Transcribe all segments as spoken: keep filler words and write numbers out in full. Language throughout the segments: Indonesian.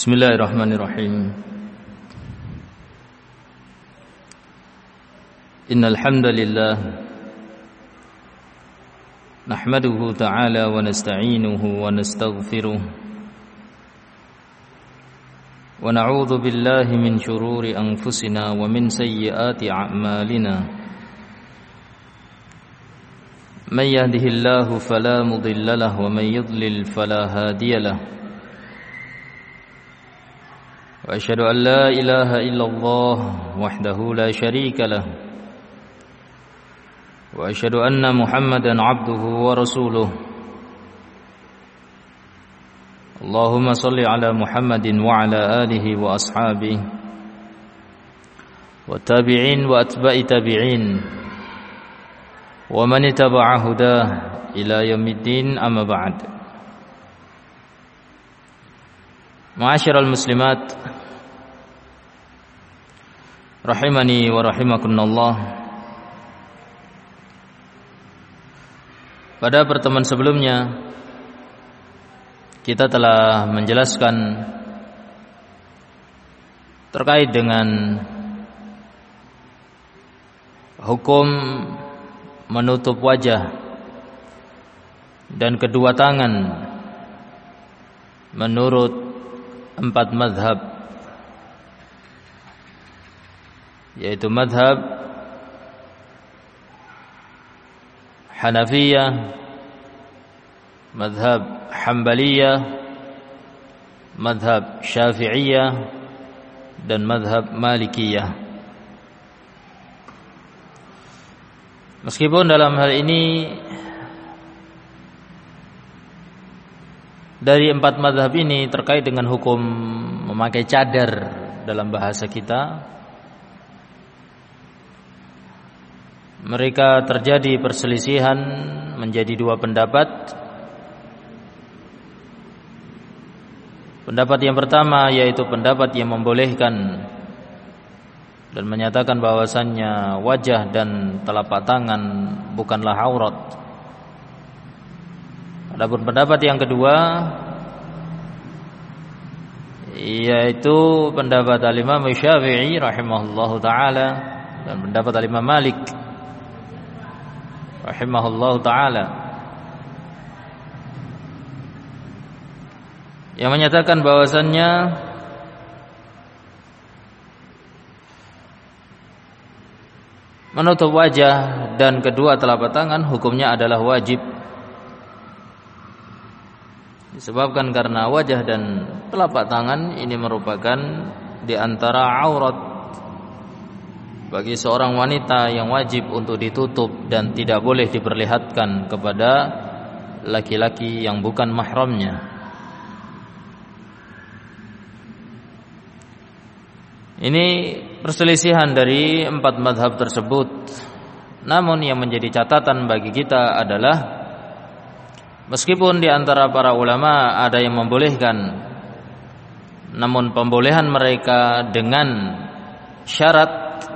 Bismillahirrahmanirrahim. Innal hamdalillah nahmaduhu ta'ala wa nasta'inuhu wa nastaghfiruh wa na'udzu billahi min shururi anfusina wa min sayyiati a'malina. Man yahdihillahu fala mudilla lahu wa man yudlil fala hadiya lahu. وأشهد أن لا إله إلا الله وحده لا شريك له وأشهد أن محمدا عبده ورسوله اللهم صل على محمد وعلى آله وأصحابه والتابعين وأتباع تابعين ومن اتبع هداه إلى يوم الدين أما بعد. Ma'asyiral muslimat rahimani wa rahimakumullah. Pada pertemuan sebelumnya kita telah menjelaskan terkait dengan hukum menutup wajah dan kedua tangan menurut empat mazhab, yaitu mazhab Hanafiyah, mazhab Hanbaliyah, mazhab Syafi'iyah, dan mazhab Malikiyah. Meskipun dalam hal ini dari empat mazhab ini terkait dengan hukum memakai cadar dalam bahasa kita, mereka terjadi perselisihan menjadi dua pendapat. Pendapat yang pertama yaitu pendapat yang membolehkan dan menyatakan bahwasannya wajah dan telapak tangan bukanlah aurat. Adapun pendapat yang kedua yaitu pendapat Al-Imam Syafi'i rahimahullahu taala dan pendapat Al-Imam Malik rahimahullahu taala yang menyatakan bahwasannya menutup wajah dan kedua telapak tangan hukumnya adalah wajib. Disebabkan karena wajah dan telapak tangan ini merupakan di antara aurat bagi seorang wanita yang wajib untuk ditutup dan tidak boleh diperlihatkan kepada laki-laki yang bukan mahramnya. Ini perselisihan dari empat mazhab tersebut. Namun yang menjadi catatan bagi kita adalah meskipun di antara para ulama ada yang membolehkan, namun pembolehan mereka dengan syarat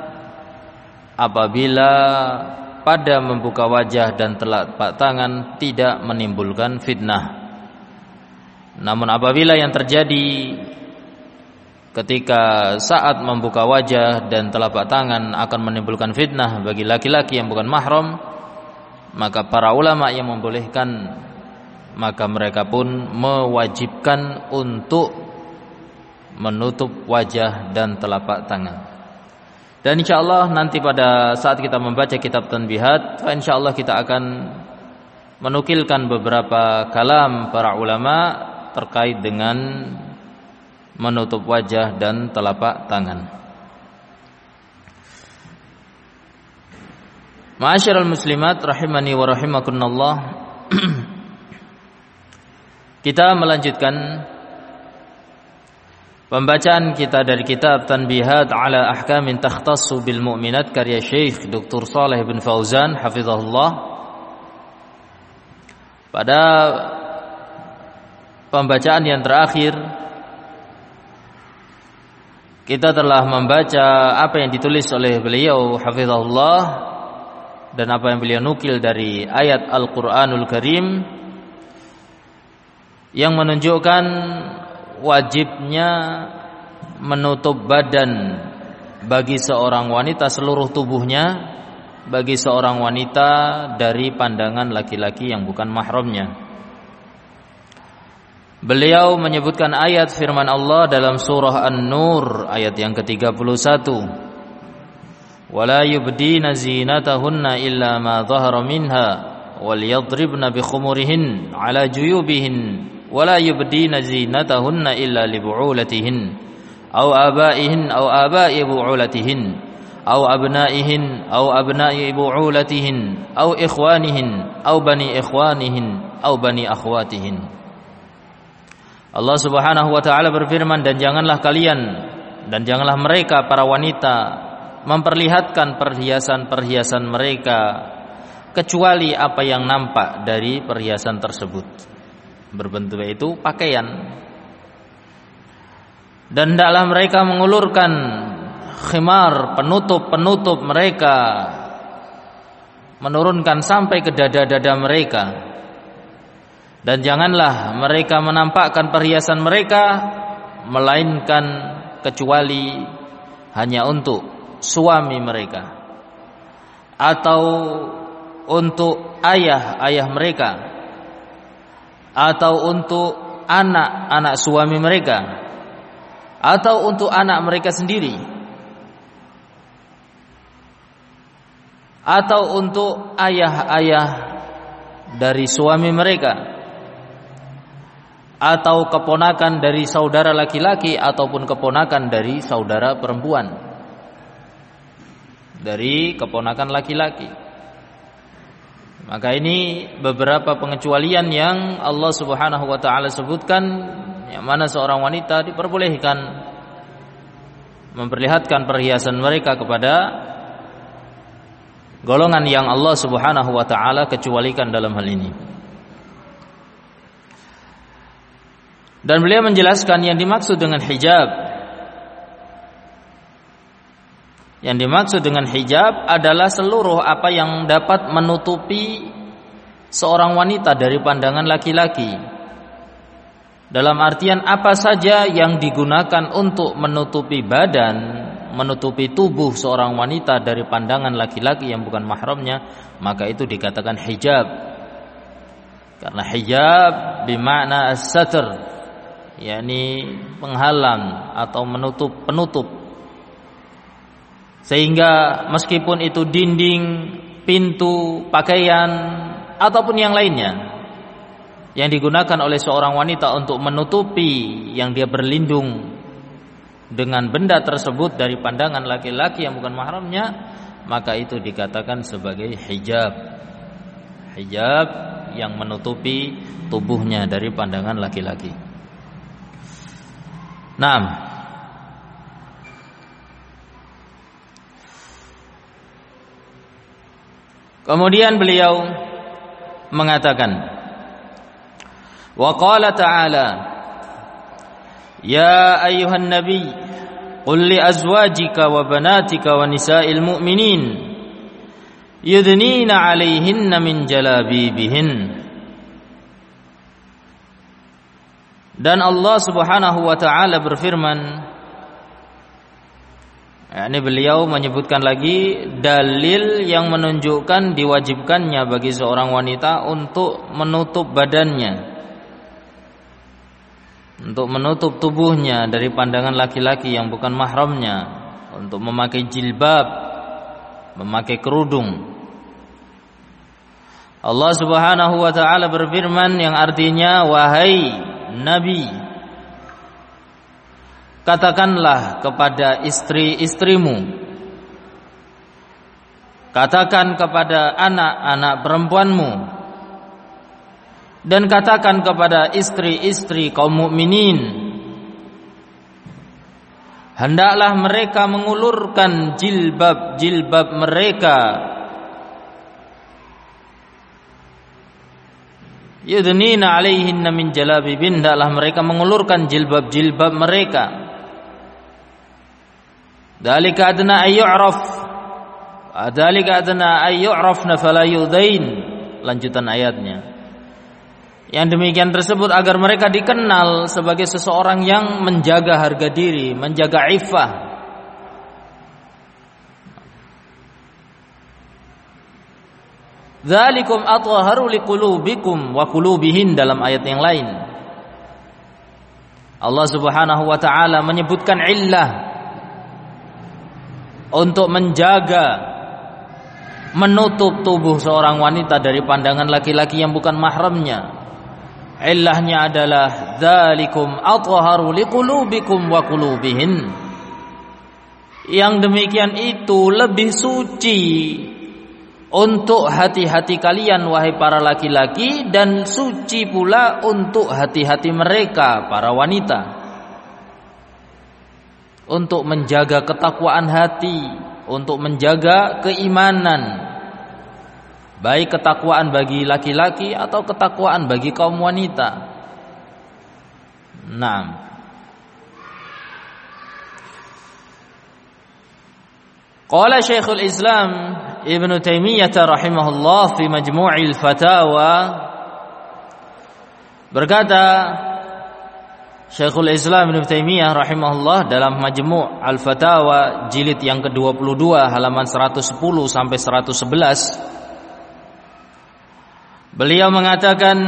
apabila pada membuka wajah dan telapak tangan tidak menimbulkan fitnah. Namun apabila yang terjadi ketika saat membuka wajah dan telapak tangan akan menimbulkan fitnah bagi laki-laki yang bukan mahram, maka para ulama yang membolehkan, maka mereka pun mewajibkan untuk menutup wajah dan telapak tangan. Dan insyaallah nanti pada saat kita membaca kitab Tanbihat, insyaallah kita akan menukilkan beberapa kalam para ulama terkait dengan menutup wajah dan telapak tangan. Ma'asyiral muslimat rahimani wa rahimakumullah. Kita melanjutkan pembacaan kita dari kitab Tanbihat ala Ahkamin Takhtassu bil Mu'minat karya Syekh Doktor Shalih bin Fauzan hafizahullah. Pada pembacaan yang terakhir kita telah membaca apa yang ditulis oleh beliau hafizahullah dan apa yang beliau nukil dari ayat Al-Qur'anul Karim yang menunjukkan wajibnya menutup badan bagi seorang wanita seluruh tubuhnya, bagi seorang wanita dari pandangan laki-laki yang bukan mahramnya. Beliau menyebutkan ayat firman Allah dalam surah An-Nur ayat yang ketiga puluh satu. Wala yubdina zinatahunna illa ma dhahara minha wal yadribna bi khumurihin ala juyubihin wala yubdina zinatahunna illa li bu'ulatihin aw abaihin aw abai bu'ulatihin aw abnaihin aw abnai bu'ulatihin aw ikhwanihin aw bani ikhwanihin aw bani akhwatihin. Allah Subhanahu wa taala berfirman, dan janganlah kalian dan janganlah mereka para wanita memperlihatkan perhiasan-perhiasan mereka kecuali apa yang nampak dari perhiasan tersebut, berbentuk itu pakaian. Dan hendaklah mereka mengulurkan khimar, penutup-penutup mereka, menurunkan sampai ke dada-dada mereka. Dan janganlah mereka menampakkan perhiasan mereka melainkan kecuali hanya untuk suami mereka atau untuk ayah-ayah mereka atau untuk anak-anak suami mereka atau untuk anak mereka sendiri atau untuk ayah-ayah dari suami mereka atau keponakan dari saudara laki-laki ataupun keponakan dari saudara perempuan, dari keponakan laki-laki. Maka ini beberapa pengecualian yang Allah Subhanahu wa taala sebutkan, yang mana seorang wanita diperbolehkan memperlihatkan perhiasan mereka kepada golongan yang Allah Subhanahu wa taala kecualikan dalam hal ini. Dan beliau menjelaskan yang dimaksud dengan hijab. Yang dimaksud dengan hijab adalah seluruh apa yang dapat menutupi seorang wanita dari pandangan laki-laki. Dalam artian apa saja yang digunakan untuk menutupi badan, menutupi tubuh seorang wanita dari pandangan laki-laki yang bukan mahramnya, maka itu dikatakan hijab. Karena hijab bermakna as-satr, yakni penghalang atau menutup penutup, sehingga meskipun itu dinding, pintu, pakaian ataupun yang lainnya yang digunakan oleh seorang wanita untuk menutupi yang dia berlindung dengan benda tersebut dari pandangan laki-laki yang bukan mahramnya, maka itu dikatakan sebagai hijab. Hijab yang menutupi tubuhnya dari pandangan laki-laki. Naam. Kemudian beliau mengatakan, wa qala ta'ala, ya ayyuhan nabi qul li azwajika wa banatika wa nisa'il mu'minin yudnina 'alaihinna min jalabibihin. Dan Allah Subhanahu wa taala berfirman, ini beliau menyebutkan lagi dalil yang menunjukkan diwajibkannya bagi seorang wanita untuk menutup badannya, untuk menutup tubuhnya dari pandangan laki-laki yang bukan mahramnya, untuk memakai jilbab, memakai kerudung. Allah Subhanahu wa taala berfirman yang artinya, wahai Nabi, katakanlah kepada istri-istrimu, katakan kepada anak-anak perempuanmu, dan katakan kepada istri-istri kaum mukminin, hendaklah mereka mengulurkan jilbab-jilbab mereka, yudnina 'alaihinna min jalabibin, hendaklah mereka mengulurkan jilbab-jilbab mereka. Dzalika adna ayyu'raf, dzalika adna ayyu'rafna fala yudain. Lanjutan ayatnya, Yang demikian tersebut agar mereka dikenal sebagai seseorang yang menjaga harga diri, menjaga iffah. Dzalikum athharu liqulubikum wa qulubihin dalam ayat yang lain. Allah Subhanahu wa taala menyebutkan illah untuk menjaga, menutup tubuh seorang wanita dari pandangan laki-laki yang bukan mahramnya. Illahnya adalah dzalikum athharu liqulubikum wa qulubihin. Yang demikian itu lebih suci untuk hati-hati kalian wahai para laki-laki, dan suci pula untuk hati-hati mereka para wanita, untuk menjaga ketakwaan hati, untuk menjaga keimanan, baik ketakwaan bagi laki-laki atau ketakwaan bagi kaum wanita. Naam. Qala Syekhul Islam Ibnu Taimiyah rahimahullah fi Majmu'il Fatawa, berkata Syekhul Islam Ibnu Taimiyah rahimahullah dalam Majmu' Al-Fatawa jilid yang ke dua puluh dua halaman seratus sepuluh sampai seratus sebelas, beliau mengatakan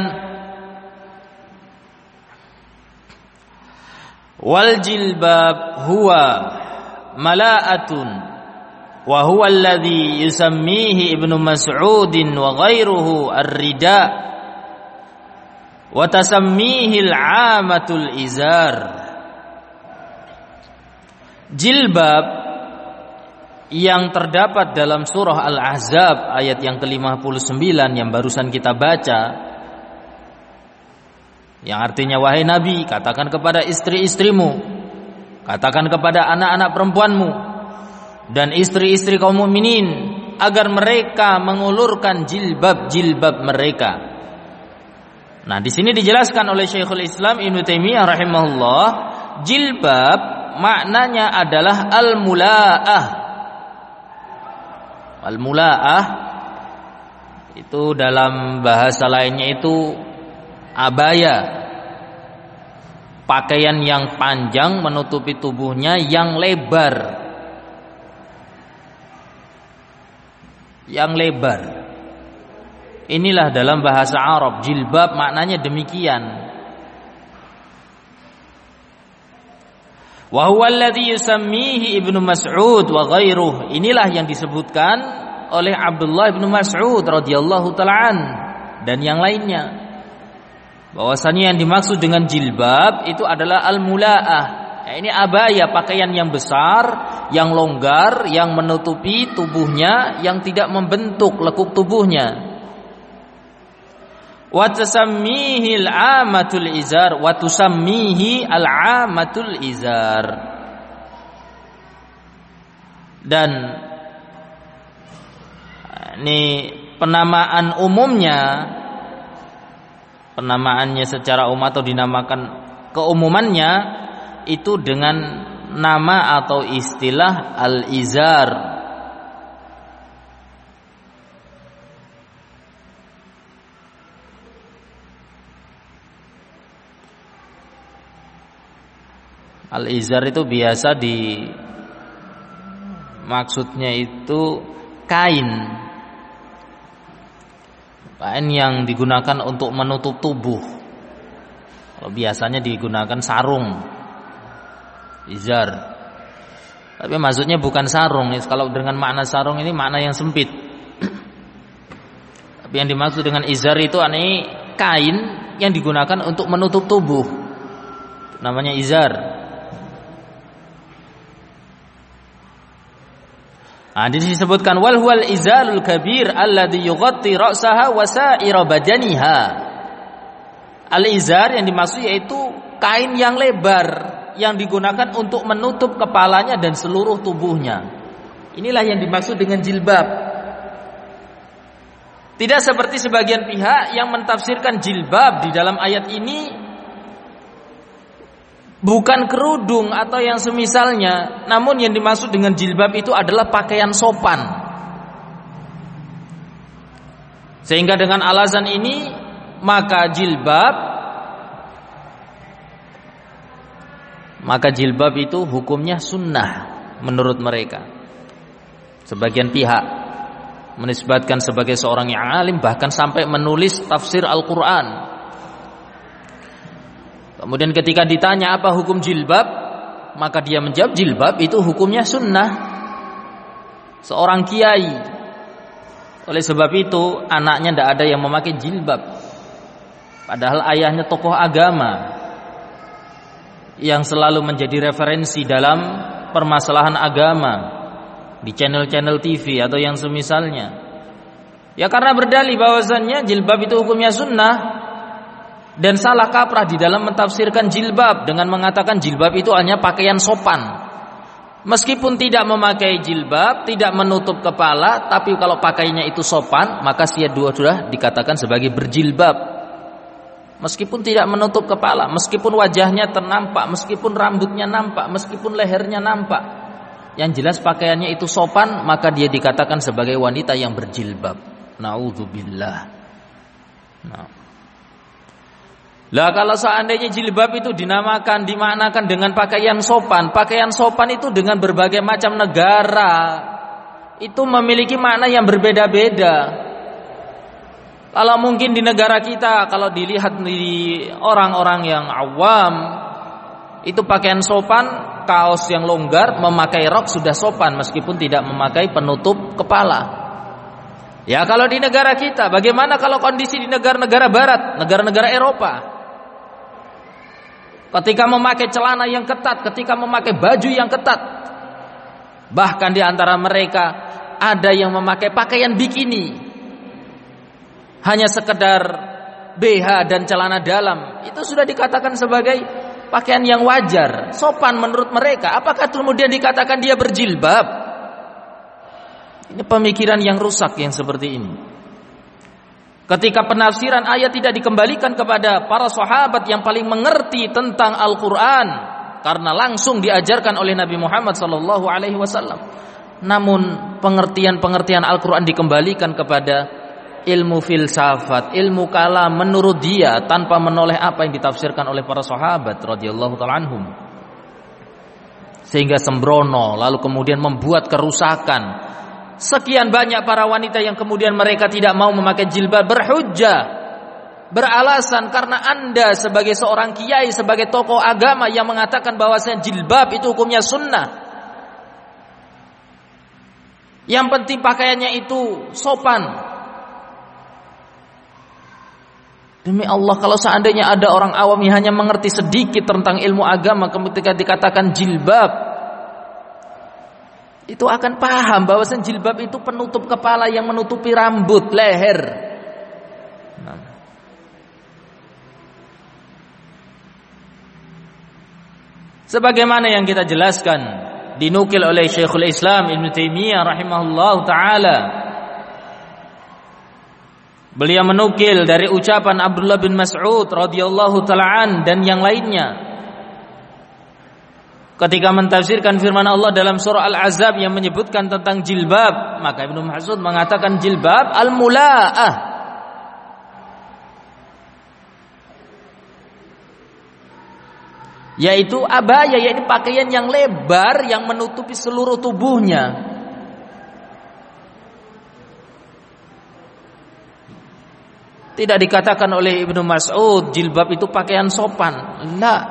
wal jilbab huwa mala'atun wa huwa alladhi yusammihi Ibnu Mas'ud wa ghairuhu ar-rida wa tasammihi al-'amatul izar. Jilbab yang terdapat dalam surah Al-Ahzab ayat yang ke lima puluh sembilan yang barusan kita baca, yang artinya wahai Nabi, katakan kepada istri-istrimu, katakan kepada anak-anak perempuanmu dan istri-istri kaum mukminin agar mereka mengulurkan jilbab-jilbab mereka. Nah, di sini dijelaskan oleh Syekhul Islam Ibnu Taimiyah rahimahullah, jilbab maknanya adalah al-mula'ah. Al-mula'ah itu dalam bahasa lainnya itu abaya, pakaian yang panjang menutupi tubuhnya yang lebar. Yang lebar. Inilah dalam bahasa Arab jilbab maknanya demikian. Wa huwa alladhi yusammihi Ibnu Mas'ud wa ghairuh. Inilah yang disebutkan oleh Abdullah bin Mas'ud radhiyallahu taala an dan yang lainnya, bahwasanya yang dimaksud dengan jilbab itu adalah al-mula'ah. Nah, ini abaya, pakaian yang besar, yang longgar, yang menutupi tubuhnya, yang tidak membentuk lekuk tubuhnya. Wa tusammihi al-'amatul izar, wa tusammihi al-'amatul izar. Dan ini penamaan umumnya, penamaannya secara umum atau dinamakan keumumannya itu dengan nama atau istilah al-izar. Al-izar itu biasa di maksudnya itu kain. Kain yang digunakan untuk menutup tubuh. Kalau biasanya digunakan sarung. Izar. Tapi maksudnya bukan sarung. Kalau dengan makna sarung ini makna yang sempit. Tapi yang dimaksud dengan izar itu ini kain yang digunakan untuk menutup tubuh. Namanya izar. Nah, disebutkan wal huwal izalul kabir alladhi yughatti ra'saha wa sa'ira badaniha. Al-izar yang dimaksud yaitu kain yang lebar yang digunakan untuk menutup kepalanya dan seluruh tubuhnya. Inilah yang dimaksud dengan jilbab. Tidak seperti sebagian pihak yang mentafsirkan jilbab di dalam ayat ini bukan kerudung atau yang semisalnya, namun yang dimaksud dengan jilbab itu adalah pakaian sopan. Sehingga dengan alasan ini maka jilbab maka jilbab itu hukumnya sunnah menurut mereka. Sebagian pihak menisbatkan sebagai seorang yang alim, bahkan sampai menulis tafsir Al-Quran. Kemudian ketika ditanya apa hukum jilbab, maka dia menjawab jilbab itu hukumnya sunnah, seorang kiai. Oleh sebab itu anaknya tidak ada yang memakai jilbab, padahal ayahnya tokoh agama yang selalu menjadi referensi dalam permasalahan agama di channel-channel T V atau yang semisalnya. Ya karena berdalih bahwasannya jilbab itu hukumnya sunnah, dan salah kaprah di dalam mentafsirkan jilbab dengan mengatakan jilbab itu hanya pakaian sopan. Meskipun tidak memakai jilbab, tidak menutup kepala, tapi kalau pakainya itu sopan, maka sia dua sudah dikatakan sebagai berjilbab. Meskipun tidak menutup kepala, meskipun wajahnya ternampak, meskipun rambutnya nampak, meskipun lehernya nampak, yang jelas pakaiannya itu sopan, maka dia dikatakan sebagai wanita yang berjilbab. Na'udzubillah. Nah. Lah kalau seandainya jilbab itu dinamakan, dimaknakan dengan pakaian sopan, pakaian sopan itu dengan berbagai macam negara itu memiliki makna yang berbeda-beda. Kalau mungkin di negara kita, kalau dilihat di orang-orang yang awam, itu pakaian sopan, kaos yang longgar, memakai rok sudah sopan meskipun tidak memakai penutup kepala. Ya kalau di negara kita, bagaimana kalau kondisi di negara-negara barat, negara-negara Eropa? Ketika memakai celana yang ketat, ketika memakai baju yang ketat, bahkan di antara mereka ada yang memakai pakaian bikini, hanya sekedar B H dan celana dalam, itu sudah dikatakan sebagai pakaian yang wajar, sopan menurut mereka. Apakah kemudian dikatakan dia berjilbab? Ini pemikiran yang rusak yang seperti ini. Ketika penafsiran ayat tidak dikembalikan kepada para sahabat yang paling mengerti tentang Al-Quran, karena langsung diajarkan oleh Nabi Muhammad sallallahu alaihi wasallam. Namun pengertian-pengertian Al-Quran dikembalikan kepada ilmu filsafat, ilmu kalam menurut dia, tanpa menoleh apa yang ditafsirkan oleh para sahabat radhiyallahu ta'ala anhum, sehingga sembrono, lalu kemudian membuat kerusakan. Sekian banyak para wanita yang kemudian mereka tidak mau memakai jilbab, berhujjah, beralasan karena Anda sebagai seorang kiai, sebagai tokoh agama yang mengatakan bahwasanya jilbab itu hukumnya sunnah, yang penting pakaiannya itu sopan. Demi Allah, kalau seandainya ada orang awam yang hanya mengerti sedikit tentang ilmu agama, ketika dikatakan jilbab, itu akan paham bahwasanya jilbab itu penutup kepala yang menutupi rambut, leher. Nah. Sebagaimana yang kita jelaskan, dinukil oleh Syekhul Islam Ibnu Taimiyah rahimahullahu taala. Beliau menukil dari ucapan Abdullah bin Mas'ud radhiyallahu ta'ala an dan yang lainnya ketika mentafsirkan firman Allah dalam surah Al-Ahzab yang menyebutkan tentang jilbab, maka Ibnu Mas'ud mengatakan jilbab al-mula'ah, yaitu abaya, yaitu pakaian yang lebar yang menutupi seluruh tubuhnya. Tidak dikatakan oleh Ibnu Mas'ud jilbab itu pakaian sopan. La.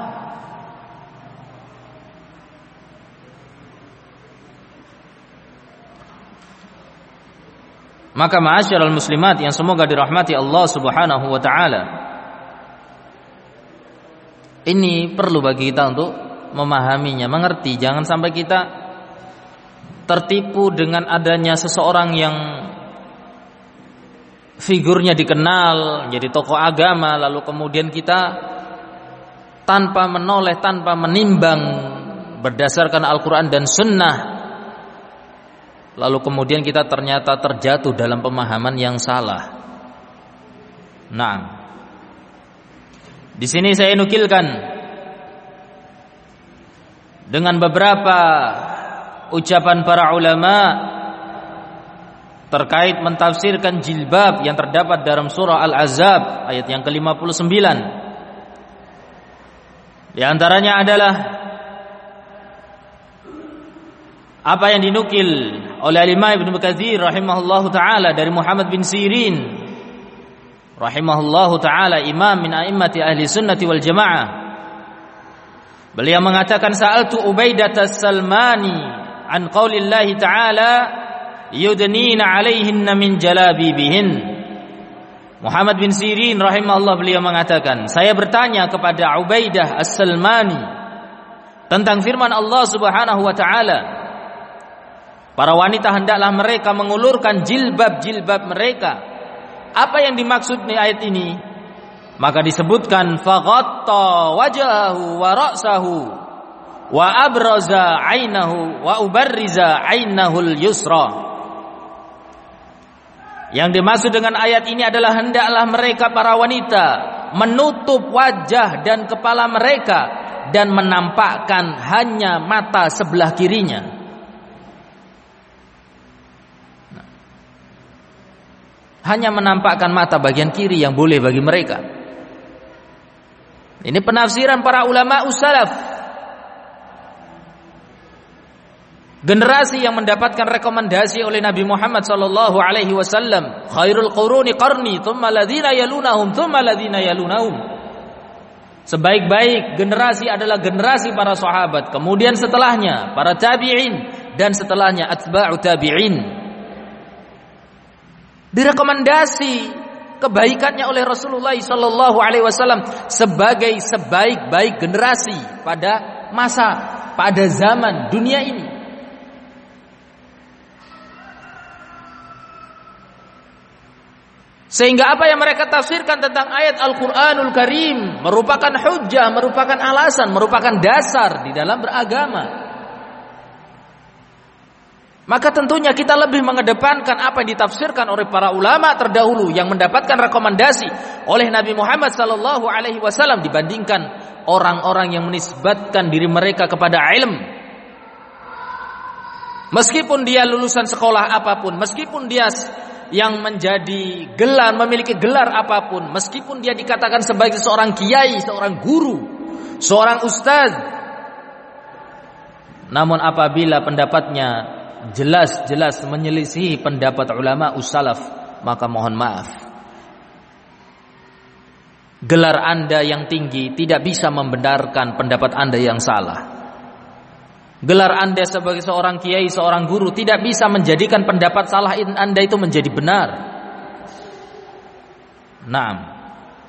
Maka ma'asyiral muslimat yang semoga dirahmati Allah Subhanahu wa taala, ini perlu bagi kita untuk memahaminya, mengerti. Jangan sampai kita tertipu dengan adanya seseorang yang figurnya dikenal, jadi tokoh agama, lalu kemudian kita tanpa menoleh, tanpa menimbang berdasarkan Al-Quran dan Sunnah, lalu kemudian kita ternyata terjatuh dalam pemahaman yang salah. Nah, di sini saya nukilkan dengan beberapa ucapan para ulama terkait mentafsirkan jilbab yang terdapat dalam surah Al-Ahzab ayat yang ke lima puluh sembilan. Di antaranya adalah apa yang dinukil oleh Imam Ibnu Katsir rahimahullahu taala dari Muhammad bin Sirin rahimahullahu taala, imam min a'immati ahli sunnati wal jamaah. Beliau mengatakan, sa'altu Ubaidah as-Salmani an qaulillahi ta'ala yudnina 'alaihinna min jalabibihin. Muhammad bin Sirin rahimahullah beliau mengatakan, saya bertanya kepada Ubaidah as-Salmani tentang firman Allah Subhanahu wa taala, para wanita hendaklah mereka mengulurkan jilbab-jilbab mereka. Apa yang dimaksud di ayat ini? Maka disebutkan faghatta wajahu wa ra'sahu wa abraza 'ainahu wa ubarriza 'ainahul yusra. Yang dimaksud dengan ayat ini adalah hendaklah mereka para wanita menutup wajah dan kepala mereka dan menampakkan hanya mata sebelah kirinya. Hanya menampakkan mata bagian kiri yang boleh bagi mereka. Ini penafsiran para ulama ussalaf, generasi yang mendapatkan rekomendasi oleh Nabi Muhammad sallallahu alaihi wasallam, khairul quruni qarni tsumma alladziina yalunahum tsumma alladziina yalunahum. Sebaik-baik generasi adalah generasi para sahabat, kemudian setelahnya para tabi'in, dan setelahnya atba'u tabi'in. Direkomendasi kebaikannya oleh Rasulullah sallallahu alaihi wasallam sebagai sebaik-baik generasi pada masa, pada zaman dunia ini. Sehingga apa yang mereka tafsirkan tentang ayat Al-Qur'anul Karim merupakan hujjah, merupakan alasan, merupakan dasar di dalam beragama. Maka tentunya kita lebih mengedepankan apa yang ditafsirkan oleh para ulama terdahulu yang mendapatkan rekomendasi oleh Nabi Muhammad sallallahu alaihi wasallam dibandingkan orang-orang yang menisbatkan diri mereka kepada ilmu. Meskipun dia lulusan sekolah apapun, meskipun dia yang menjadi gelar, memiliki gelar apapun, meskipun dia dikatakan sebagai seorang kiai, seorang guru, seorang ustaz, namun apabila pendapatnya jelas-jelas menyelisihi pendapat ulama ussalaf, maka mohon maaf, gelar Anda yang tinggi tidak bisa membenarkan pendapat Anda yang salah. Gelar Anda sebagai seorang kiai, seorang guru tidak bisa menjadikan pendapat salah Anda itu menjadi benar. Naam.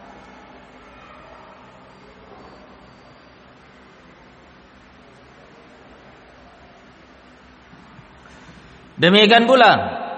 Demikian pula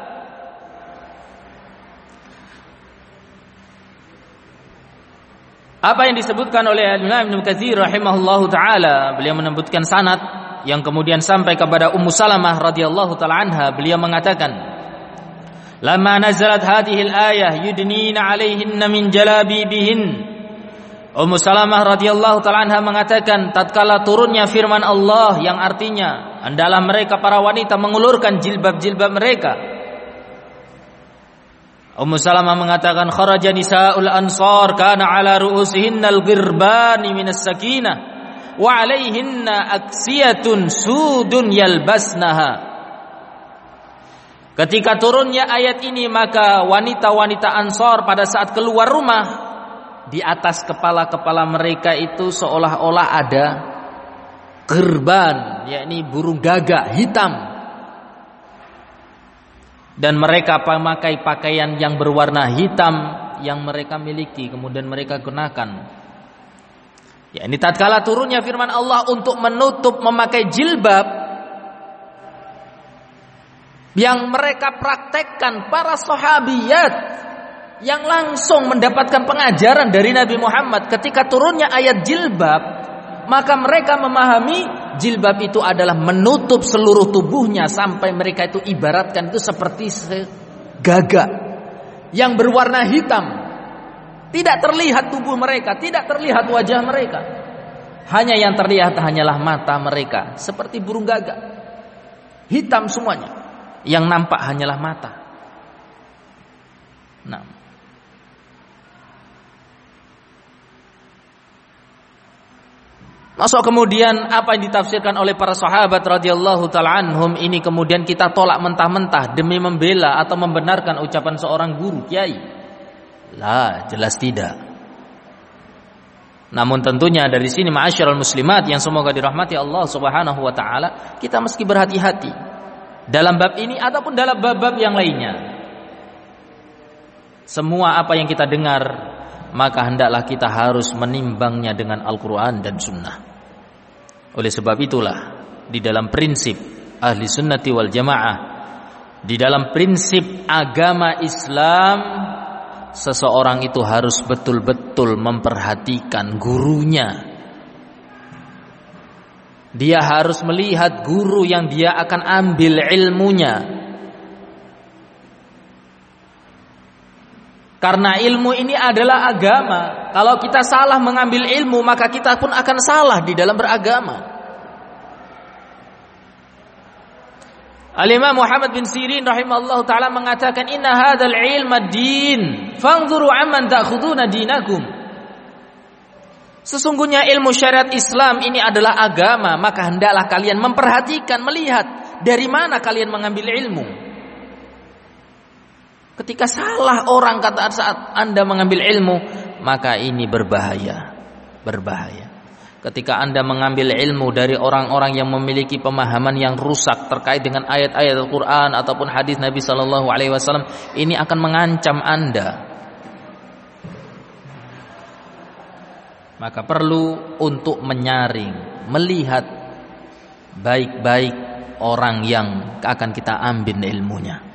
apa yang disebutkan oleh Imam Ibnu Katsir rahimahullahu taala, beliau menyebutkan sanad yang kemudian sampai kepada Ummu Salamah radhiyallahu taala anha. Beliau mengatakan, "Lamma nazalat hadhihi al-ayah yudnina 'alaihinna min jalabibihin." Ummu Salamah radhiyallahu taala anha mengatakan, tatkala turunnya firman Allah yang artinya hendaklah mereka para wanita mengulurkan jilbab-jilbab mereka. Ummu Salamah mengatakan, kharaja nisa'ul ansar kana 'ala ru'usihinna al-ghirbani minas sakinah wa 'alaihinna aksiyatun sudun yalbasnaha. Ketika turunnya ayat ini, maka wanita-wanita Ansar pada saat keluar rumah, di atas kepala-kepala mereka itu seolah-olah ada gerban, yakni burung gagak hitam, dan mereka memakai pakaian yang berwarna hitam yang mereka miliki, kemudian mereka gunakan. Ya, ini tatkala turunnya firman Allah untuk menutup memakai jilbab yang mereka praktekkan para sahabiyat yang langsung mendapatkan pengajaran dari Nabi Muhammad. Ketika turunnya ayat jilbab, maka mereka memahami jilbab itu adalah menutup seluruh tubuhnya, sampai mereka itu ibaratkan itu seperti gagak yang berwarna hitam. Tidak terlihat tubuh mereka, tidak terlihat wajah mereka. Hanya yang terlihat hanyalah mata mereka, seperti burung gagak. Hitam semuanya. Yang nampak hanyalah mata. Nah, masuk kemudian apa yang ditafsirkan oleh para sahabat radhiyallahu taala anhum ini kemudian kita tolak mentah-mentah demi membela atau membenarkan ucapan seorang guru kiai? Lah, jelas tidak. Namun tentunya dari sini ma'asyiral muslimat yang semoga dirahmati Allah Subhanahu wa taala, kita mesti berhati-hati dalam bab ini ataupun dalam bab-bab yang lainnya. Semua apa yang kita dengar, maka hendaklah kita harus menimbangnya dengan Al-Quran dan Sunnah. Oleh sebab itulah di dalam prinsip ahli sunnati wal jamaah, di dalam prinsip agama Islam, seseorang itu harus betul-betul memperhatikan gurunya. Dia harus melihat guru yang dia akan ambil ilmunya. Karena ilmu ini adalah agama. Kalau kita salah mengambil ilmu, maka kita pun akan salah di dalam beragama. Al-Imam Muhammad bin Sirin rahimahullah ta'ala mengatakan, Inna hadal ilma din, fangzuru amman ta'khuduna dinakum. Sesungguhnya ilmu syariat Islam ini adalah agama, maka hendaklah kalian memperhatikan, melihat dari mana kalian mengambil ilmu. Ketika salah orang kata saat Anda mengambil ilmu, maka ini berbahaya. Berbahaya. Ketika Anda mengambil ilmu dari orang-orang yang memiliki pemahaman yang rusak terkait dengan ayat-ayat Al-Quran ataupun hadis Nabi Sallallahu Alaihi Wasallam, ini akan mengancam Anda. Maka perlu untuk menyaring, melihat baik-baik orang yang akan kita ambil ilmunya.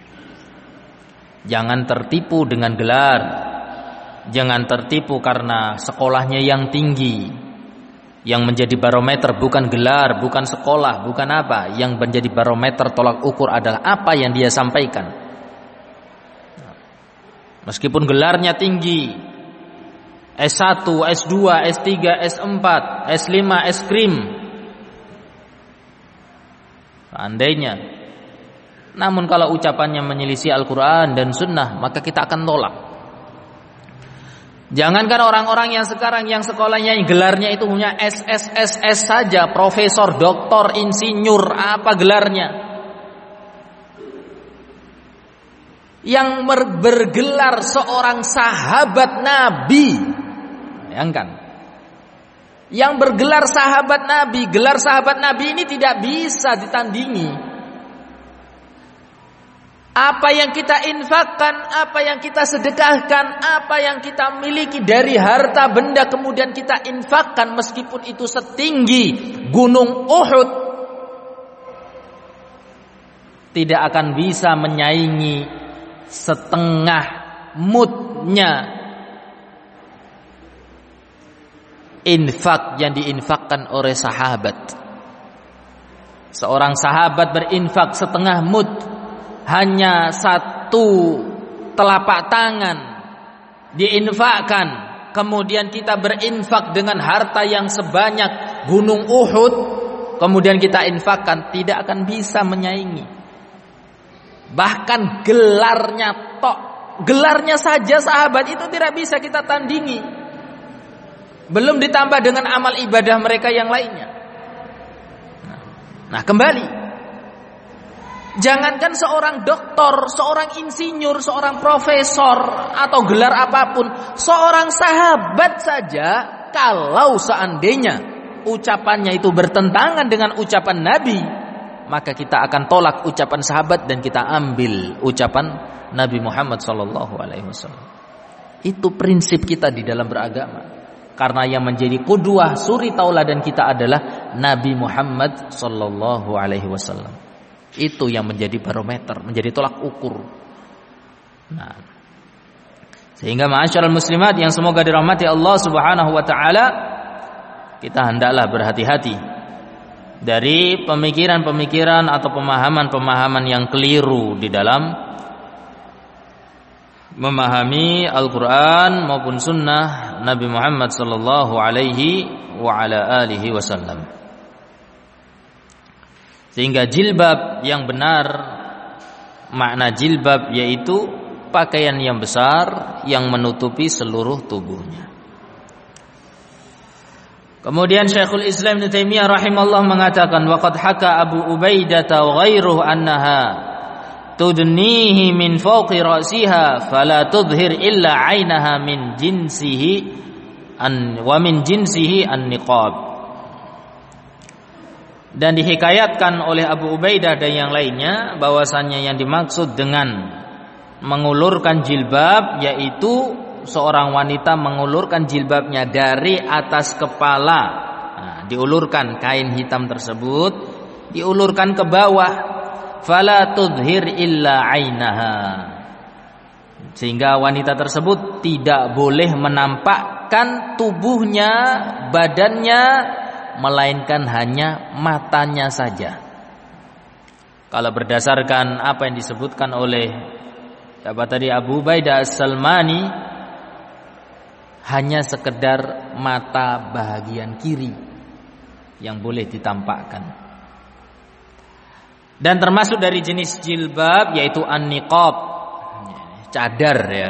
Jangan tertipu dengan gelar. Jangan tertipu karena sekolahnya yang tinggi. Yang menjadi barometer bukan gelar, bukan sekolah, bukan apa. Yang menjadi barometer tolak ukur adalah apa yang dia sampaikan. Meskipun gelarnya tinggi, S satu, S dua, S tiga, S empat, S lima, S krim, seandainya, namun kalau ucapannya menyelisih Al-Quran dan Sunnah, maka kita akan tolak. Jangankan orang-orang yang sekarang yang sekolahnya, yang gelarnya itu punya S S S S saja, profesor, doktor, insinyur, apa gelarnya, yang bergelar seorang sahabat Nabi, bayangkan, yang bergelar sahabat Nabi, gelar sahabat Nabi ini tidak bisa ditandingi. Apa yang kita infakkan, apa yang kita sedekahkan, apa yang kita miliki dari harta benda kemudian kita infakkan, meskipun itu setinggi gunung Uhud, tidak akan bisa menyaingi setengah mudnya infak yang diinfakkan oleh sahabat. Seorang sahabat berinfak setengah mud, hanya satu telapak tangan diinfakkan, kemudian kita berinfak dengan harta yang sebanyak gunung Uhud, kemudian kita infakkan, tidak akan bisa menyaingi. Bahkan gelarnya tok, gelarnya saja sahabat itu tidak bisa kita tandingi, belum ditambah dengan amal ibadah mereka yang lainnya. Nah, nah kembali, jangankan seorang doktor, seorang insinyur, seorang profesor atau gelar apapun, seorang sahabat saja kalau seandainya ucapannya itu bertentangan dengan ucapan Nabi, maka kita akan tolak ucapan sahabat dan kita ambil ucapan Nabi Muhammad sallallahu alaihi wasallam. Itu prinsip kita di dalam beragama. Karena yang menjadi qudwah, suri tauladan kita adalah Nabi Muhammad sallallahu alaihi wasallam. Itu yang menjadi barometer, menjadi tolak ukur. Nah, sehingga ma'asyiral muslimat yang semoga dirahmati Allah Subhanahu wa taala, kita hendaklah berhati-hati dari pemikiran-pemikiran atau pemahaman-pemahaman yang keliru di dalam memahami Al-Quran maupun Sunnah Nabi Muhammad sallallahu alaihi wa ala alihi wasallam. Sehingga jilbab yang benar, makna jilbab yaitu pakaian yang besar yang menutupi seluruh tubuhnya. Kemudian Syekhul Islam Ibnu Taimiyah rahimahullah mengatakan, waqad haka Abu Ubaidah wa ghairuhu annaha tudnihi min fawqi ra'siha fala tudhhir illa 'ainaha min jinsihi an wa min jinsihi an-niqab. Dan dihikayatkan oleh Abu Ubaidah dan yang lainnya bahwasannya yang dimaksud dengan mengulurkan jilbab yaitu seorang wanita mengulurkan jilbabnya dari atas kepala. Nah, diulurkan kain hitam tersebut, diulurkan ke bawah. Fala tudhhir illa 'ainaha. Sehingga wanita tersebut tidak boleh menampakkan tubuhnya, badannya, melainkan hanya matanya saja. Kalau berdasarkan apa yang disebutkan oleh apa tadi Abu Ubaidah As-Salmani, hanya sekedar mata bahagian kiri yang boleh ditampakkan. Dan termasuk dari jenis jilbab yaitu an-niqab, cadar ya.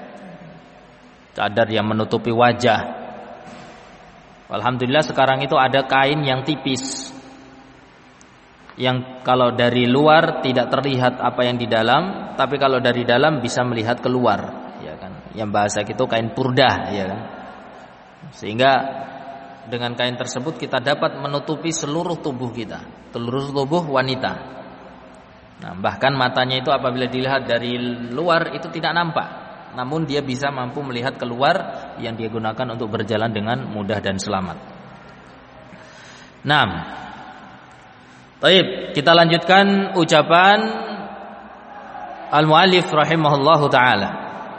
Cadar yang menutupi wajah. Alhamdulillah sekarang itu ada kain yang tipis, yang kalau dari luar tidak terlihat apa yang di dalam, tapi kalau dari dalam bisa melihat keluar. Yang bahasa kita kain purdah, ya kan? Sehingga dengan kain tersebut kita dapat menutupi seluruh tubuh kita, seluruh tubuh wanita. Nah, bahkan matanya itu apabila dilihat dari luar itu tidak nampak, namun dia bisa mampu melihat keluar yang dia gunakan untuk berjalan dengan mudah dan selamat. Nah, baik, kita lanjutkan ucapan al-muallif rahimahullahu taala.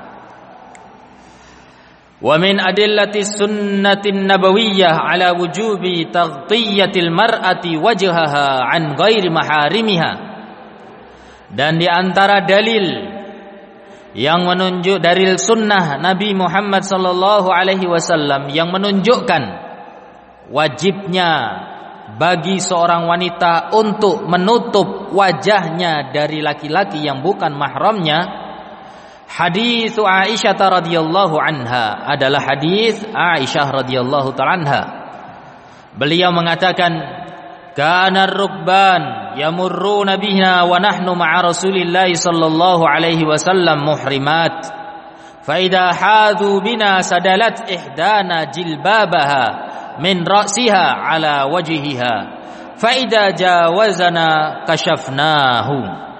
Wa min adillati sunnatin nabawiyyah ala wujubi taghtiyatil mar'ati wajhaha an ghairi maharimiha. Dan di antara dalil yang menunjuk dari sunnah Nabi Muhammad sallallahu alaihi wasallam yang menunjukkan wajibnya bagi seorang wanita untuk menutup wajahnya dari laki-laki yang bukan mahramnya, hadis Aisyah radhiyallahu anha adalah hadis Aisyah radhiyallahu ta'ala anha. Beliau mengatakan, kana ar-rukban yamurruna bina wa nahnu ma'a Rasulillah sallallahu alaihi wasallam muhrimat. Fa idza hadhu bina sadalat ihdana jilbabaha min ra'siha ala wajhiha. Fa idza jawazana kashafnahu.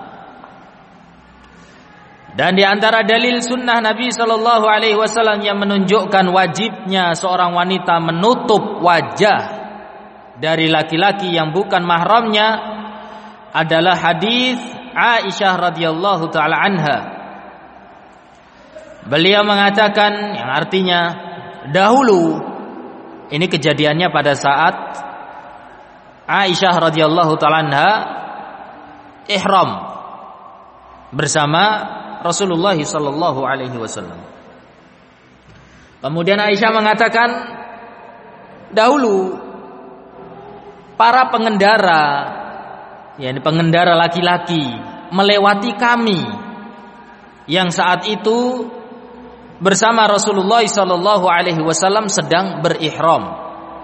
Dan di antara dalil sunnah Nabi Shallallahu Alaihi Wasallam yang menunjukkan wajibnya seorang wanita menutup wajah dari laki-laki yang bukan mahramnya adalah hadis Aisyah radhiyallahu taala anha. Beliau mengatakan, yang artinya dahulu, ini kejadiannya pada saat Aisyah radhiyallahu taala anha ihram bersama Rasulullah sallallahu alaihi wasallam. Kemudian Aisyah mengatakan, dahulu para pengendara, yakni pengendara laki-laki, melewati kami yang saat itu bersama Rasulullah sallallahu alaihi wasallam sedang berihram.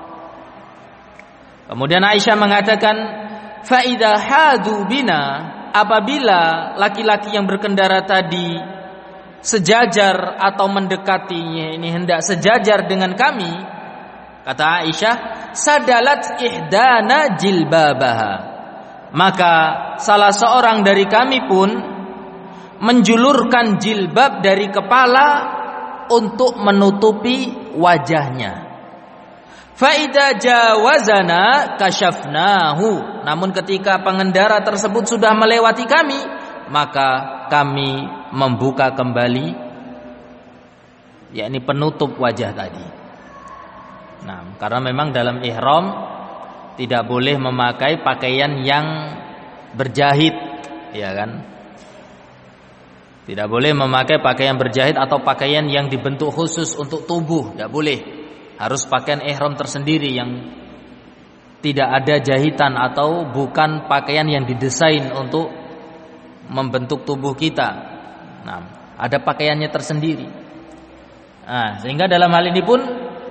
Kemudian Aisyah mengatakan, fa idza hadu bina, apabila laki-laki yang berkendara tadi sejajar atau mendekatinya, ini hendak sejajar dengan kami, kata Aisyah, sadalat ihdana jilbabaha, maka salah seorang dari kami pun menjulurkan jilbab dari kepala untuk menutupi wajahnya. Fa idza jawazana kashafnahu, namun ketika pengendara tersebut sudah melewati kami, maka kami membuka kembali, yakni penutup wajah tadi. Nah, karena memang dalam ihram tidak boleh memakai pakaian yang berjahit, ya kan? Tidak boleh memakai pakaian berjahit atau pakaian yang dibentuk khusus untuk tubuh, tidak boleh. Harus pakaian ihram tersendiri yang tidak ada jahitan atau bukan pakaian yang didesain untuk membentuk tubuh kita. Nah, ada pakaiannya tersendiri. Nah, sehingga dalam hal ini pun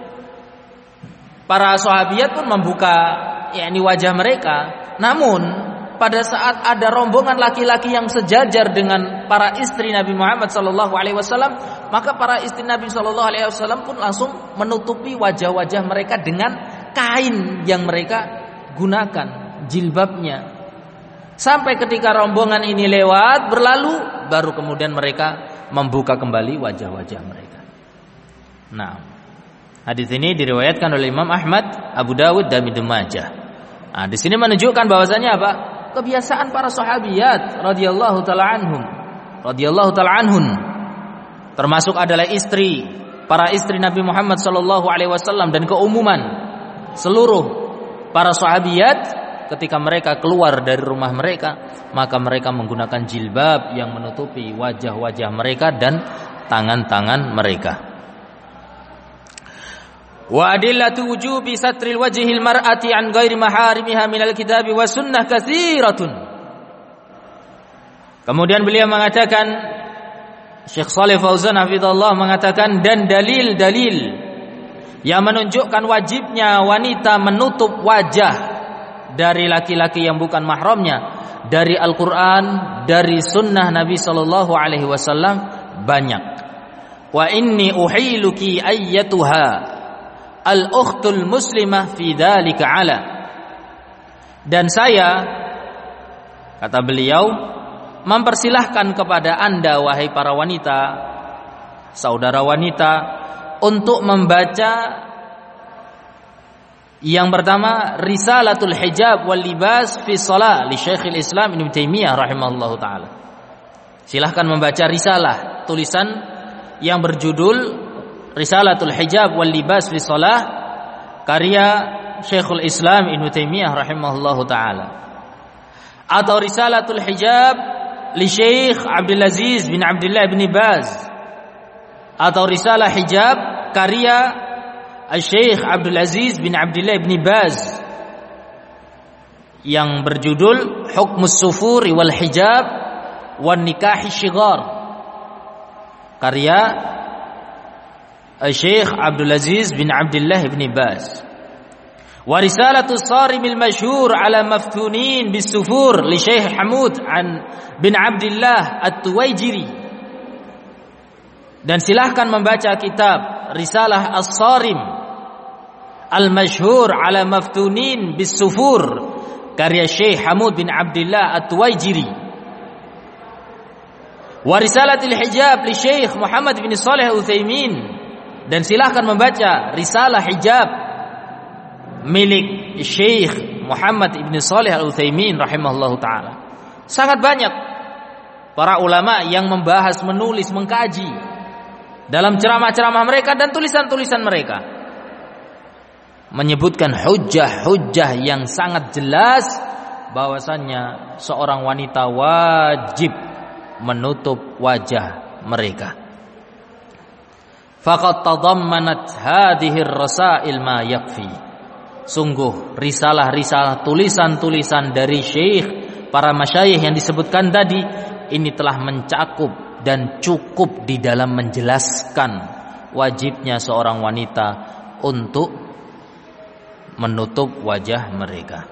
para sahabiat pun membuka yakni wajah mereka. Namun pada saat ada rombongan laki-laki yang sejajar dengan para istri Nabi Muhammad sallallahu alaihi wasallam, maka para istri Nabi sallallahu alaihi wasallam pun langsung menutupi wajah-wajah mereka dengan kain yang mereka gunakan, jilbabnya. Sampai ketika rombongan ini lewat berlalu, baru kemudian mereka membuka kembali wajah-wajah mereka. Nah, hadis ini diriwayatkan oleh Imam Ahmad, Abu Dawud dan Ibnu Majah. Nah, di sini menunjukkan bahwasanya apa? Kebiasaan para sahabiyat radhiyallahu taala anhum, radhiyallahu taala anhun, termasuk adalah istri, para istri Nabi Muhammad sallallahu alaihi wasallam dan keumuman seluruh para sahabiyat ketika mereka keluar dari rumah mereka, maka mereka menggunakan jilbab yang menutupi wajah-wajah mereka dan tangan-tangan mereka. Wa adillatu wujubi satril wajhil mar'ati an ghairi maharimiha minal kitabi wa sunnah katsiratun. Kemudian beliau mengatakan, Syekh Shalih Fauzan hafizallahu mengatakan, dan dalil-dalil yang menunjukkan wajibnya wanita menutup wajah dari laki-laki yang bukan mahramnya, dari Al-Quran, dari sunnah Nabi sallallahu alaihi wasallam banyak. Wa inni uhiluki ayyatuha al-ukhtul muslimah fi dzalika ala. Dan saya, kata beliau, mempersilahkan kepada Anda wahai para wanita, saudara wanita, untuk membaca yang pertama, Risalatul Hijab wal Libas fi Shalah li Syekhul Islam Ibnu Taimiyah rahimahullahu taala. Silahkan membaca risalah, tulisan yang berjudul Risalatul Hijab wal Libas fi Shalah karya Syekhul Islam Ibnu Taimiyah rahimahullahu taala. Atau Risalatul Hijab li Syekh Abdul Aziz bin Abdullah bin Baz. Atau Risalah Hijab karya Syekh Abdul Aziz bin Abdullah bin Baz yang berjudul Hukmus Sufuri wal Hijab wan Nikahi Syighar karya Syekh Abdul Aziz bin Abdullah bin Baz. Wa Risalatus Sarimil Masyhur ala Maftunin bis Sufur li Syekh Hamud an bin Abdullah At-Tuwaijiri. Dan silahkan membaca kitab Risalah As-Sarim Al-Masyhur ala Maftunin bis Sufur karya Syekh Hamud bin Abdullah At-Tuwaijiri. Wa Risalatul Hijab li Syekh Muhammad bin Shalih Al-Utsaimin. Dan silahkan membaca Risalah Hijab milik Syekh Muhammad bin Shalih Al-Utsaimin rahimahullahu taala. Sangat banyak para ulama yang membahas, menulis, mengkaji dalam ceramah-ceramah mereka dan tulisan-tulisan mereka, menyebutkan hujjah-hujjah yang sangat jelas bahwasannya seorang wanita wajib menutup wajah mereka. Faqad tadammanat hadhihi ar-rasail ma yakfi. Sungguh risalah-risalah, tulisan-tulisan dari syekh para masyayikh yang disebutkan tadi ini telah mencakup dan cukup di dalam menjelaskan wajibnya seorang wanita untuk menutup wajah mereka.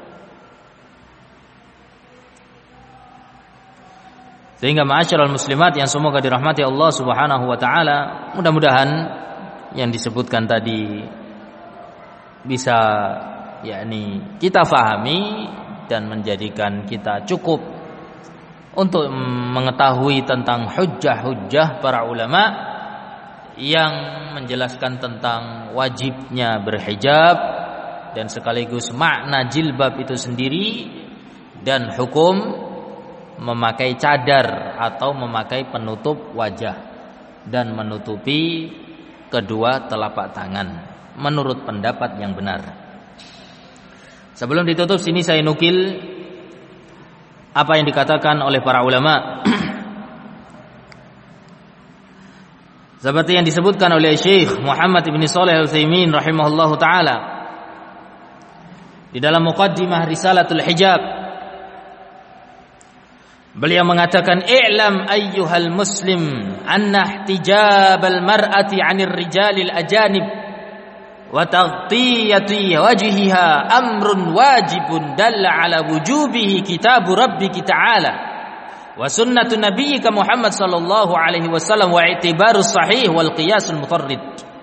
Sehingga ma'asyiral muslimat yang semoga dirahmati Allah Subhanahu wa taala, mudah-mudahan yang disebutkan tadi bisa yakni kita fahami dan menjadikan kita cukup untuk mengetahui tentang hujjah-hujjah para ulama yang menjelaskan tentang wajibnya berhijab dan sekaligus makna jilbab itu sendiri dan hukum memakai cadar atau memakai penutup wajah dan menutupi kedua telapak tangan menurut pendapat yang benar. Sebelum ditutup sini saya nukil apa yang dikatakan oleh para ulama seperti yang disebutkan oleh Syekh Muhammad bin Shalih Al-Utsaimin rahimahullahu taala di dalam muqaddimah Risalatul Hijab. Beliau mengatakan, "I'lam ayyuhal muslim anna ihtijabal mar'ati 'anil rijalil ajanib wa taghtiyati wajhiha amrun wajibun dalla 'ala wujubihi kitabu rabbiki ta'ala wa sunnatu nabiyyika Muhammad sallallahu alaihi wasallam wa i'tibarus sahih wal qiyasul mutarrid."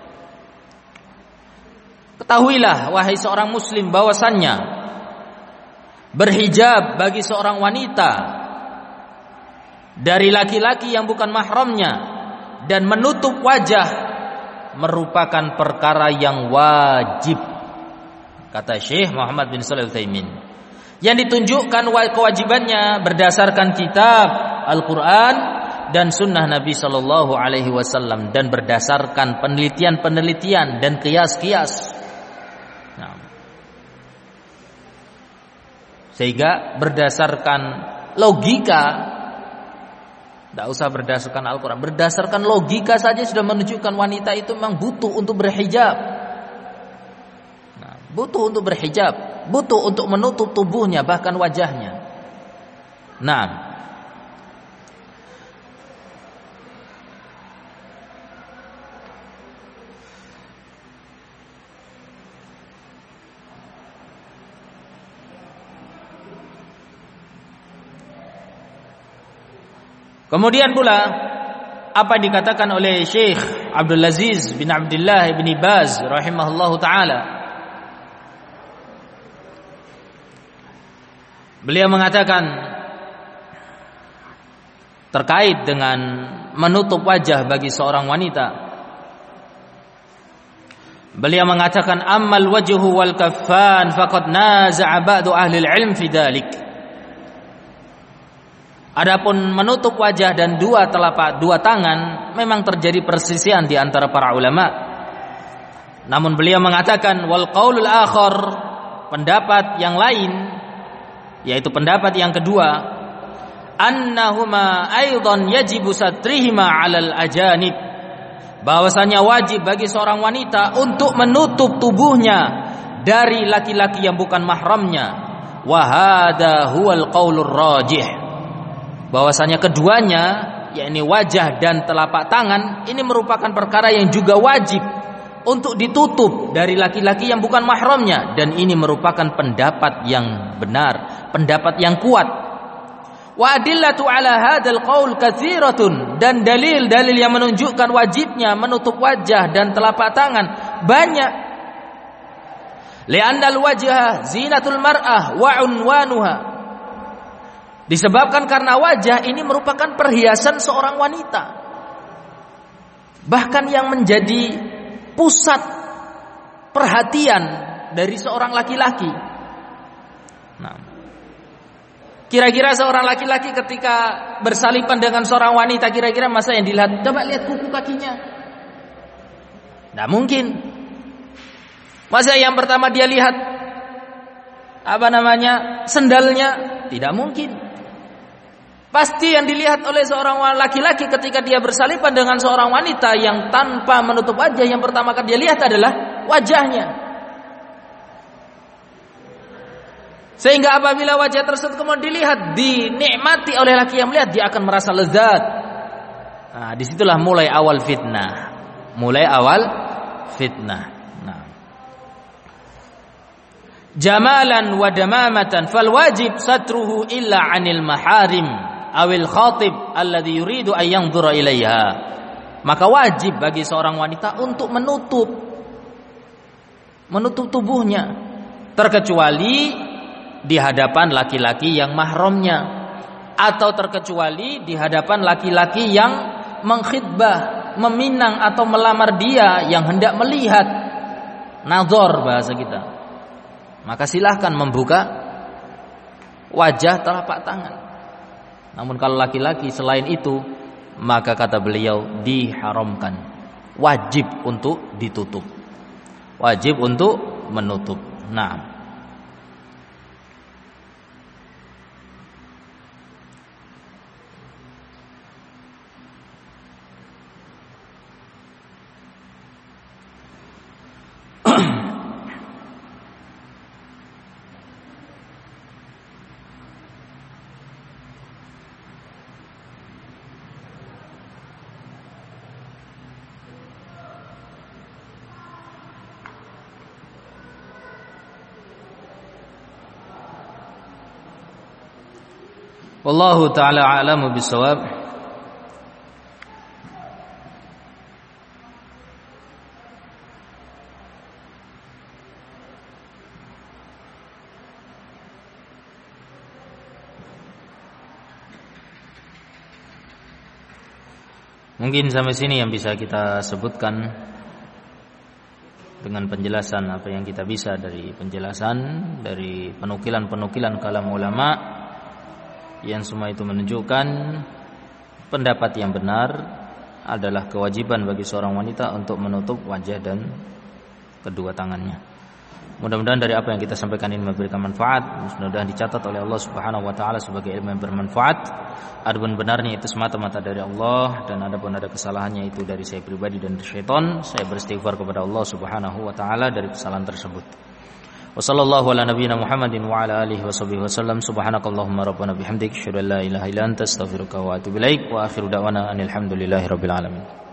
Ketahuilah wahai seorang muslim bahwasannya berhijab bagi seorang wanita dari laki-laki yang bukan mahramnya dan menutup wajah merupakan perkara yang wajib, kata Syekh Muhammad bin Shalih Al-Utsaimin, yang ditunjukkan kewajibannya berdasarkan kitab Al-Quran dan sunnah Nabi Sallallahu Alaihi Wasallam dan berdasarkan penelitian-penelitian dan kias-kias. Nah, sehingga berdasarkan logika, tidak usah berdasarkan Al-Quran, berdasarkan logika saja sudah menunjukkan wanita itu memang butuh untuk berhijab. Nah, butuh untuk berhijab, butuh untuk menutup tubuhnya, bahkan wajahnya. Nah, kemudian pula apa dikatakan oleh Syekh Abdul Aziz bin Abdullah bin Baz rahimahullahu taala. Beliau mengatakan terkait dengan menutup wajah bagi seorang wanita. Beliau mengatakan ammal wajhu wal kaffan faqad naza'a ba'du ahli al-'ilm fi dzalik. Adapun menutup wajah dan dua telapak dua tangan memang terjadi perselisihan di antara para ulama. Namun beliau mengatakan wal qaulul akhar, pendapat yang lain yaitu pendapat yang kedua, annahuma aidan yajibu satrihima 'alal ajanib, bahwasanya wajib bagi seorang wanita untuk menutup tubuhnya dari laki-laki yang bukan mahramnya. Wa hadha huwal qaulur rajih, bahwasanya keduanya yakni wajah dan telapak tangan ini merupakan perkara yang juga wajib untuk ditutup dari laki-laki yang bukan mahramnya, dan ini merupakan pendapat yang benar, pendapat yang kuat. Wa adillatu ala hadzal qaul katsiratun, dan dalil-dalil yang menunjukkan wajibnya menutup wajah dan telapak tangan banyak. Li'anna al-wajha zinatul mar'ah wa unwanuha, disebabkan karena wajah ini merupakan perhiasan seorang wanita, bahkan yang menjadi pusat perhatian dari seorang laki-laki. Nah, kira-kira seorang laki-laki ketika bersalipan dengan seorang wanita, kira-kira masa yang dilihat, coba lihat kuku kakinya? Tidak mungkin. Masa yang pertama dia lihat apa namanya sendalnya? Tidak mungkin. Pasti yang dilihat oleh seorang laki-laki ketika dia bersalipan dengan seorang wanita yang tanpa menutup wajah, yang pertama kali dia lihat adalah wajahnya. Sehingga apabila wajah tersebut kemudian dilihat, dinikmati oleh laki yang melihat, dia akan merasa lezat. Nah, disitulah mulai awal fitnah. Mulai awal fitnah. Nah, jamalan wa damamatan fal wajib satruhu illa 'anil maharim awil khatib alladhi yuridu an yanzura ilaiha. Maka wajib bagi seorang wanita untuk menutup menutup tubuhnya, terkecuali di hadapan laki-laki yang mahramnya, atau terkecuali di hadapan laki-laki yang mengkhidbah, meminang atau melamar dia, yang hendak melihat, nazar bahasa kita. Maka silahkan membuka wajah telapak tangan. Namun kalau laki-laki selain itu, maka kata beliau diharamkan, wajib untuk ditutup, wajib untuk menutup. Nah, Wallahu ta'ala a'lamu bissawab. Mungkin sampai sini yang bisa kita sebutkan dengan penjelasan apa yang kita bisa dari penjelasan dari penukilan-penukilan kalam ulama, yang semua itu menunjukkan pendapat yang benar adalah kewajiban bagi seorang wanita untuk menutup wajah dan kedua tangannya. Mudah-mudahan dari apa yang kita sampaikan ini memberikan manfaat, mudah-mudahan dicatat oleh Allah Subhanahu wa taala sebagai ilmu yang bermanfaat. Adapun benarnya itu semata-mata dari Allah, dan adapun ada kesalahannya itu dari saya pribadi dan dari syaitan, saya beristighfar kepada Allah Subhanahu wa taala dari kesalahan tersebut. Wassallallahu ala nabiyyina Muhammadin wa ala alihi washabbihi wasallam. Subhanakallahumma rabbana bihamdik, asyhadu an la ilaha illa anta, astaghfiruka wa atubu ilaik. Wa akhiru da'wana alhamdulillahi rabbil alamin.